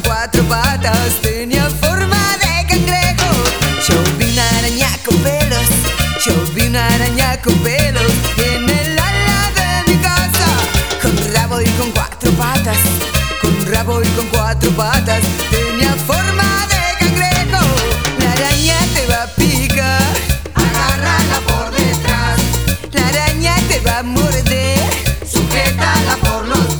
con cuatro patas, tenía forma de cangrejo. Yo vi una araña con pelos, yo vi una araña con pelos en el ala de mi casa. Con rabo y con cuatro patas, con rabo y con cuatro patas, tenía forma de cangrejo. La araña te va a picar, agárrala por detrás. La araña te va a morder, sujétala por los